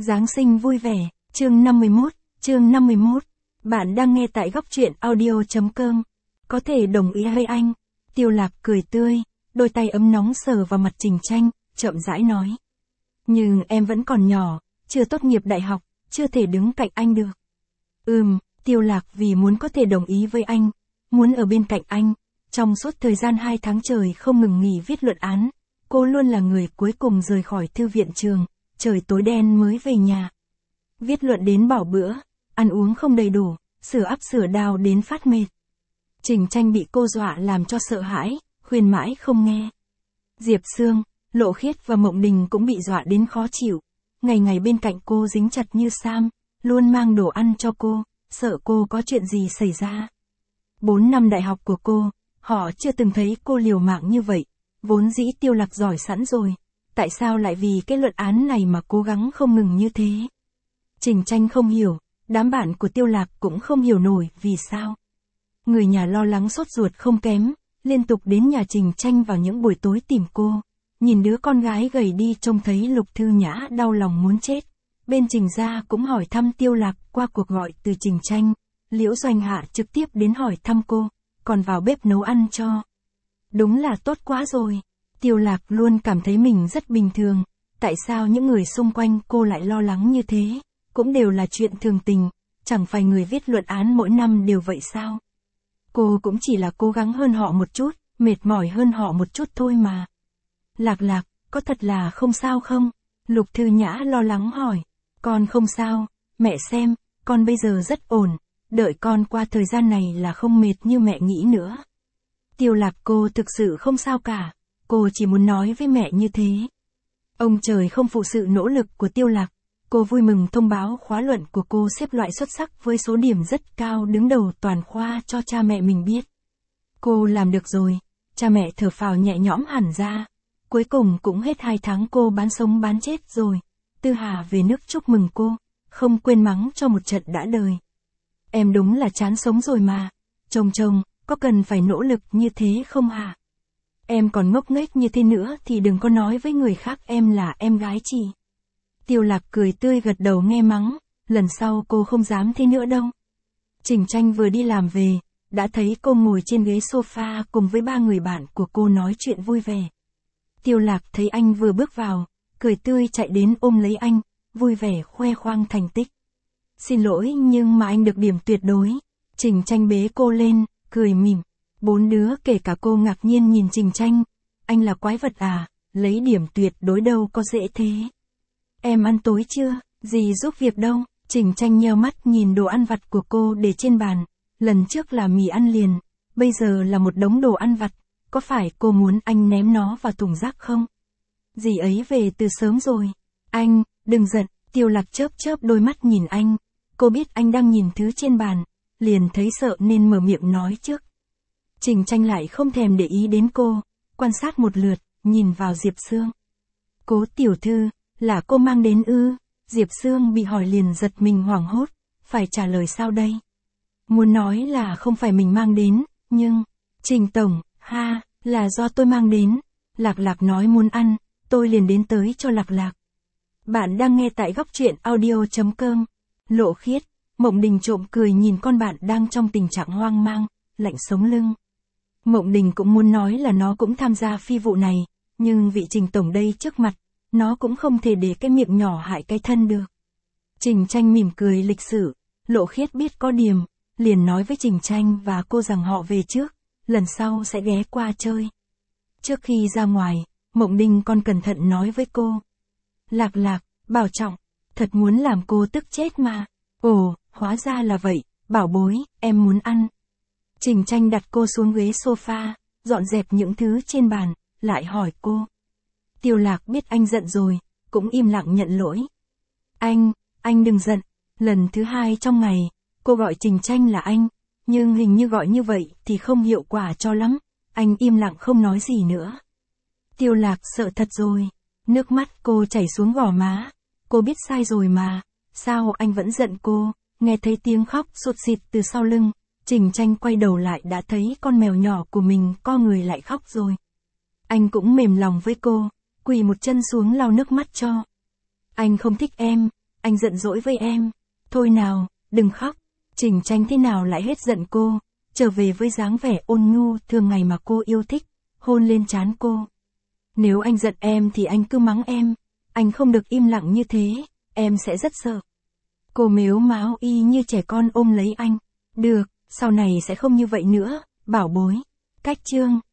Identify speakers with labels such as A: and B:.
A: Giáng sinh vui vẻ, chương 51. Bạn đang nghe tại góc truyện audio.com. Có thể đồng ý với anh. Tiêu Lạc cười tươi, đôi tay ấm nóng sờ vào mặt Trình Tranh, chậm rãi nói. Nhưng em vẫn còn nhỏ, chưa tốt nghiệp đại học, chưa thể đứng cạnh anh được. Tiêu Lạc vì muốn có thể đồng ý với anh, muốn ở bên cạnh anh. Trong suốt thời gian 2 tháng trời không ngừng nghỉ viết luận án, cô luôn là người cuối cùng rời khỏi thư viện trường, trời tối đen mới về nhà. Viết luận đến bỏ bữa, ăn uống không đầy đủ, sửa ắp sửa đào đến phát mệt. Trình Tranh bị cô dọa làm cho sợ hãi, khuyên mãi không nghe. Diệp Sương, Lộ Khiết và Mộng Đình cũng bị dọa đến khó chịu. Ngày ngày bên cạnh cô dính chặt như Sam, luôn mang đồ ăn cho cô, sợ cô có chuyện gì xảy ra. 4 năm đại học của cô, họ chưa từng thấy cô liều mạng như vậy. Vốn dĩ Tiêu Lạc giỏi sẵn rồi, tại sao lại vì cái luận án này mà cố gắng không ngừng như thế? Trình Tranh không hiểu, đám bạn của Tiêu Lạc cũng không hiểu nổi vì sao. Người nhà lo lắng sốt ruột không kém, liên tục đến nhà Trình Tranh vào những buổi tối tìm cô. Nhìn đứa con gái gầy đi trông thấy Lục Thư Nhã đau lòng muốn chết. Bên Trình gia cũng hỏi thăm Tiêu Lạc qua cuộc gọi từ Trình Tranh. Liễu Doanh Hạ trực tiếp đến hỏi thăm cô, còn vào bếp nấu ăn cho. Đúng là tốt quá rồi. Tiêu Lạc luôn cảm thấy mình rất bình thường. Tại sao những người xung quanh cô lại lo lắng như thế? Cũng đều là chuyện thường tình. Chẳng phải người viết luận án mỗi năm đều vậy sao? Cô cũng chỉ là cố gắng hơn họ một chút, mệt mỏi hơn họ một chút thôi mà. Lạc, có thật là không sao không? Lục Thư Nhã lo lắng hỏi. Con không sao, mẹ xem, con bây giờ rất ổn. Đợi con qua thời gian này là không mệt như mẹ nghĩ nữa. Tiêu Lạc, cô thực sự không sao cả. Cô chỉ muốn nói với mẹ như thế. Ông trời không phụ sự nỗ lực của Tiêu Lạc. Cô vui mừng thông báo khóa luận của cô xếp loại xuất sắc với số điểm rất cao, đứng đầu toàn khoa cho cha mẹ mình biết. Cô làm được rồi. Cha mẹ thở phào nhẹ nhõm hẳn ra. Cuối cùng cũng hết 2 tháng cô bán sống bán chết rồi. Tư Hà về nước chúc mừng cô, không quên mắng cho một trận đã đời. Em đúng là chán sống rồi mà. Chồng, có cần phải nỗ lực như thế không hả? Em còn ngốc nghếch như thế nữa thì đừng có nói với người khác em là em gái chị. Tiêu Lạc cười tươi gật đầu nghe mắng, lần sau cô không dám thế nữa đâu. Trình Tranh vừa đi làm về, đã thấy cô ngồi trên ghế sofa cùng với 3 người bạn của cô nói chuyện vui vẻ. Tiêu Lạc thấy anh vừa bước vào, cười tươi chạy đến ôm lấy anh, vui vẻ khoe khoang thành tích. Xin lỗi nhưng mà anh được điểm tuyệt đối. Trình Tranh bế cô lên, cười mỉm. 4 đứa kể cả cô ngạc nhiên nhìn Trình Tranh. Anh là quái vật à, lấy điểm tuyệt đối đâu có dễ thế. Em ăn tối chưa, dì giúp việc đâu. Trình Tranh nheo mắt nhìn đồ ăn vặt của cô để trên bàn. Lần trước là mì ăn liền, bây giờ là một đống đồ ăn vặt. Có phải cô muốn anh ném nó vào thùng rác không? Dì ấy về từ sớm rồi. Anh, đừng giận. Tiêu Lạc chớp đôi mắt nhìn anh. Cô biết anh đang nhìn thứ trên bàn, liền thấy sợ nên mở miệng nói trước. Trình Tranh lại không thèm để ý đến cô, quan sát một lượt, nhìn vào Diệp Sương. Cố tiểu thư, là cô mang đến ư? Diệp Sương bị hỏi liền giật mình hoảng hốt, phải trả lời sao đây? Muốn nói là không phải mình mang đến, nhưng... Trình tổng, là do tôi mang đến. Lạc nói muốn ăn, tôi liền đến tới cho Lạc. Bạn đang nghe tại góc truyện audio.com. Lộ Khiết, Mộng Đình trộm cười nhìn con bạn đang trong tình trạng hoang mang, lạnh sống lưng. Mộng Đình cũng muốn nói là nó cũng tham gia phi vụ này, nhưng vị Trình tổng đây trước mặt, nó cũng không thể để cái miệng nhỏ hại cái thân được. Trình Tranh mỉm cười lịch sự, Lộ Khiết biết có điểm, liền nói với Trình Tranh và cô rằng họ về trước, lần sau sẽ ghé qua chơi. Trước khi ra ngoài, Mộng Đình còn cẩn thận nói với cô. Lạc, bảo trọng, thật muốn làm cô tức chết mà. Ồ, hóa ra là vậy, bảo bối, em muốn ăn. Trình Tranh đặt cô xuống ghế sofa, dọn dẹp những thứ trên bàn, lại hỏi cô. Tiêu Lạc biết anh giận rồi, cũng im lặng nhận lỗi. Anh đừng giận. Lần thứ 2 trong ngày, cô gọi Trình Tranh là anh, nhưng hình như gọi như vậy thì không hiệu quả cho lắm. Anh im lặng không nói gì nữa. Tiêu Lạc sợ thật rồi, nước mắt cô chảy xuống gò má. Cô biết sai rồi mà, sao anh vẫn giận cô? Nghe thấy tiếng khóc sụt sịt từ sau lưng, Trình Tranh quay đầu lại đã thấy con mèo nhỏ của mình co người lại khóc rồi. Anh cũng mềm lòng với cô, quỳ một chân xuống lau nước mắt cho. Anh không thích em, anh giận dỗi với em. Thôi nào, đừng khóc. Trình Tranh thế nào lại hết giận cô, trở về với dáng vẻ ôn nhu thường ngày mà cô yêu thích, hôn lên trán cô. Nếu anh giận em thì anh cứ mắng em, anh không được im lặng như thế, em sẽ rất sợ. Cô mếu máo y như trẻ con ôm lấy anh. Được, sau này sẽ không như vậy nữa, bảo bối. Cách chương